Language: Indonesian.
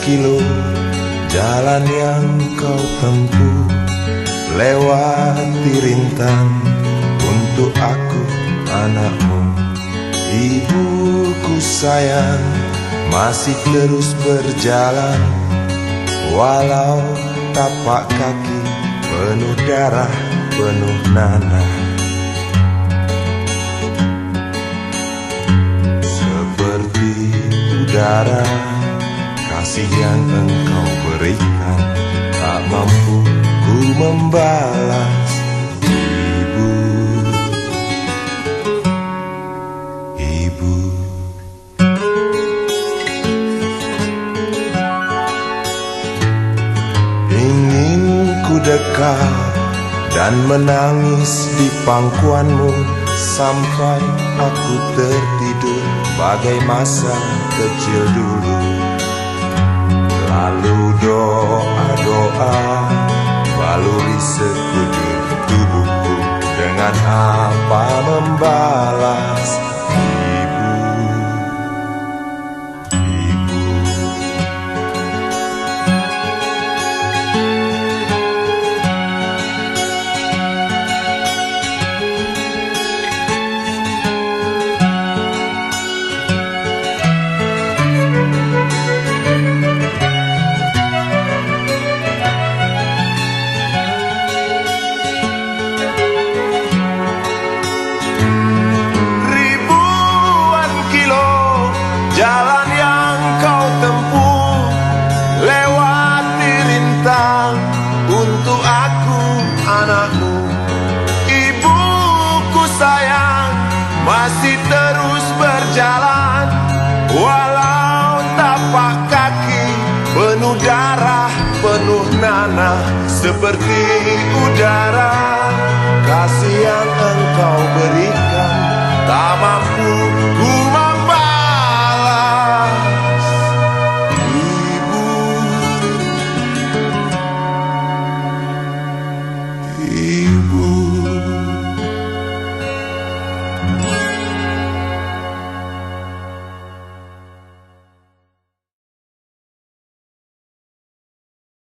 kilo jalan yang kau tempuh, lewati rintang untuk aku anakmu. Ibuku sayang masih terus berjalan, walau tapak kaki penuh darah, penuh nanah. Seperti udara, kasih yang engkau berikan tak mampu ku membalas. Ibu, ibu. Ingin ku dekat dan menangis di pangkuanmu sampai aku tertidur bagai masa kecil dulu. Lalu doa-doa baluri sekujur tubuhku, dengan apa membalas. Ibu, ibu. Jalan yang kau tempuh, lewati rintang untuk aku anakmu. Ibuku sayang masih terus berjalan, walau tapak kaki penuh darah, penuh nanah. Seperti udara, kasih yang engkau berikan tak mampu ku